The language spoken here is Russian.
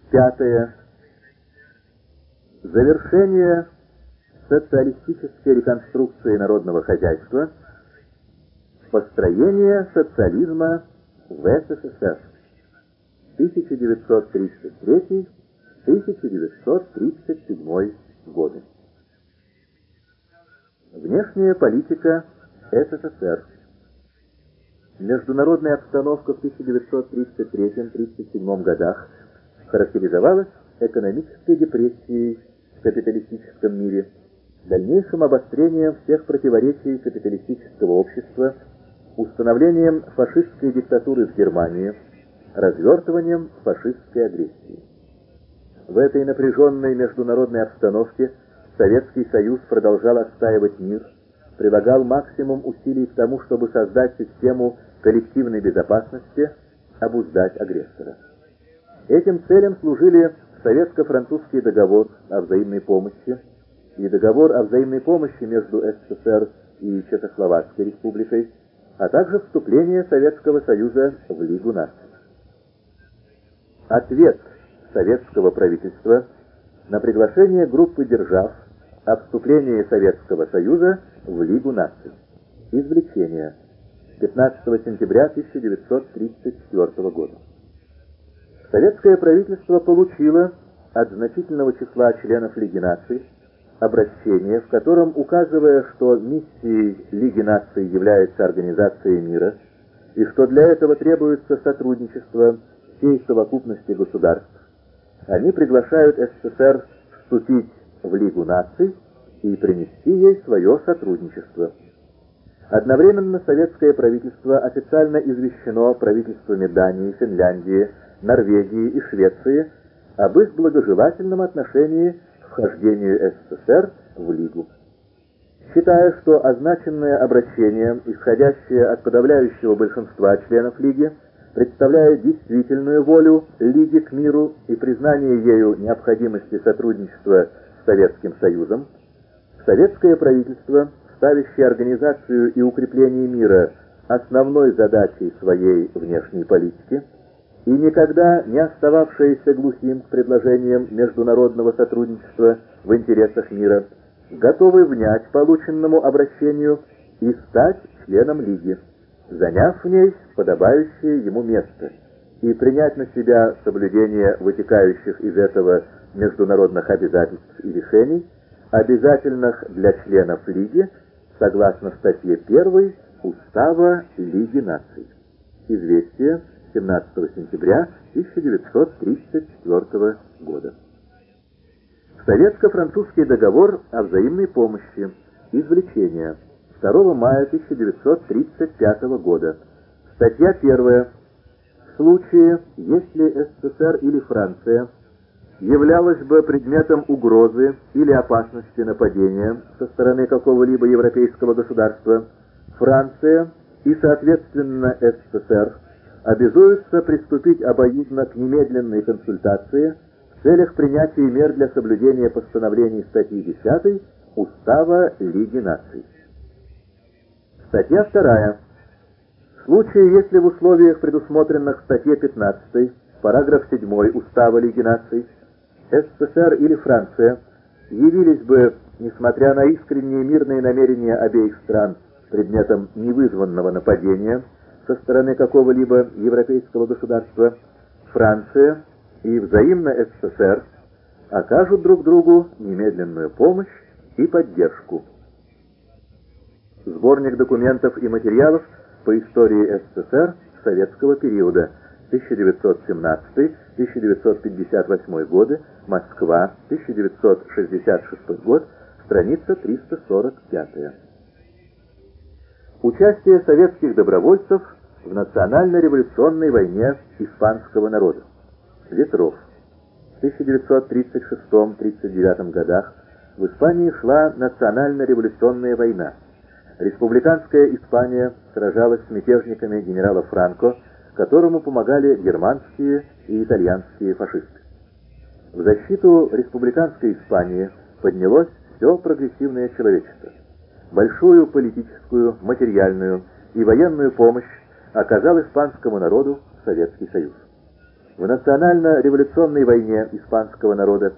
Пятое. Завершение социалистической реконструкции народного хозяйства. Построение социализма в СССР. 1933-1937 годы. Внешняя политика СССР. Международная обстановка в 1933-1937 годах характеризовалась экономической депрессией в капиталистическом мире, дальнейшим обострением всех противоречий капиталистического общества, установлением фашистской диктатуры в Германии, развертыванием фашистской агрессии. В этой напряженной международной обстановке Советский Союз продолжал отстаивать мир, прилагал максимум усилий к тому, чтобы создать систему коллективной безопасности, обуздать агрессора. Этим целям служили Советско-французский договор о взаимной помощи и договор о взаимной помощи между СССР и Чехословацкой республикой, а также вступление Советского Союза в Лигу наций. Ответ советского правительства на приглашение группы держав о вступлении Советского Союза в Лигу наций. Извлечение. 15 сентября 1934 года. Советское правительство получило от значительного числа членов Лиги наций обращение, в котором, указывая, что миссией Лиги наций является организация мира, и что для этого требуется сотрудничество всей совокупности государств, они приглашают СССР вступить в Лигу наций и принести ей свое сотрудничество. Одновременно советское правительство официально извещено правительствами Дании, Финляндии, Норвегии и Швеции об их благожелательном отношении к вхождению СССР в Лигу. Считая, что означенное обращение, исходящее от подавляющего большинства членов Лиги, представляет действительную волю Лиги к миру и признание ею необходимости сотрудничества с Советским Союзом, советское правительство, ставящее организацию и укрепление мира основной задачей своей внешней политики и никогда не остававшееся глухим к предложениям международного сотрудничества в интересах мира, готовы внять полученному обращению и стать членом Лиги, заняв в ней подобающее ему место, и принять на себя соблюдение вытекающих из этого международных обязательств и решений, обязательных для членов Лиги, согласно статье 1 Устава Лиги наций. Известие 17 сентября 1934 года. Советско-французский договор о взаимной помощи. Извлечение. 2 мая 1935 года. Статья 1. В случае, если СССР или Франция являлась бы предметом угрозы или опасности нападения со стороны какого-либо европейского государства, Франция и, соответственно, СССР обязуются приступить обоюдно к немедленной консультации в целях принятия мер для соблюдения постановлений статьи 10 Устава Лиги наций. Статья 2. В случае, если в условиях, предусмотренных в статье 15, параграф 7 Устава Лиги наций, СССР или Франция явились бы, несмотря на искренние мирные намерения обеих стран, предметом невызванного нападения со стороны какого-либо европейского государства, Франция и взаимно СССР окажут друг другу немедленную помощь и поддержку. Сборник документов и материалов по истории СССР советского периода, 1917-1958 годы, Москва, 1966 год, страница 345. Участие советских добровольцев в национально-революционной войне испанского народа. Ветров. В 1936-1939 годах в Испании шла национально-революционная война. Республиканская Испания сражалась с мятежниками генерала Франко, которому помогали германские и итальянские фашисты. В защиту республиканской Испании поднялось все прогрессивное человечество. Большую политическую, материальную и военную помощь оказал испанскому народу Советский Союз. В национально-революционной войне испанского народа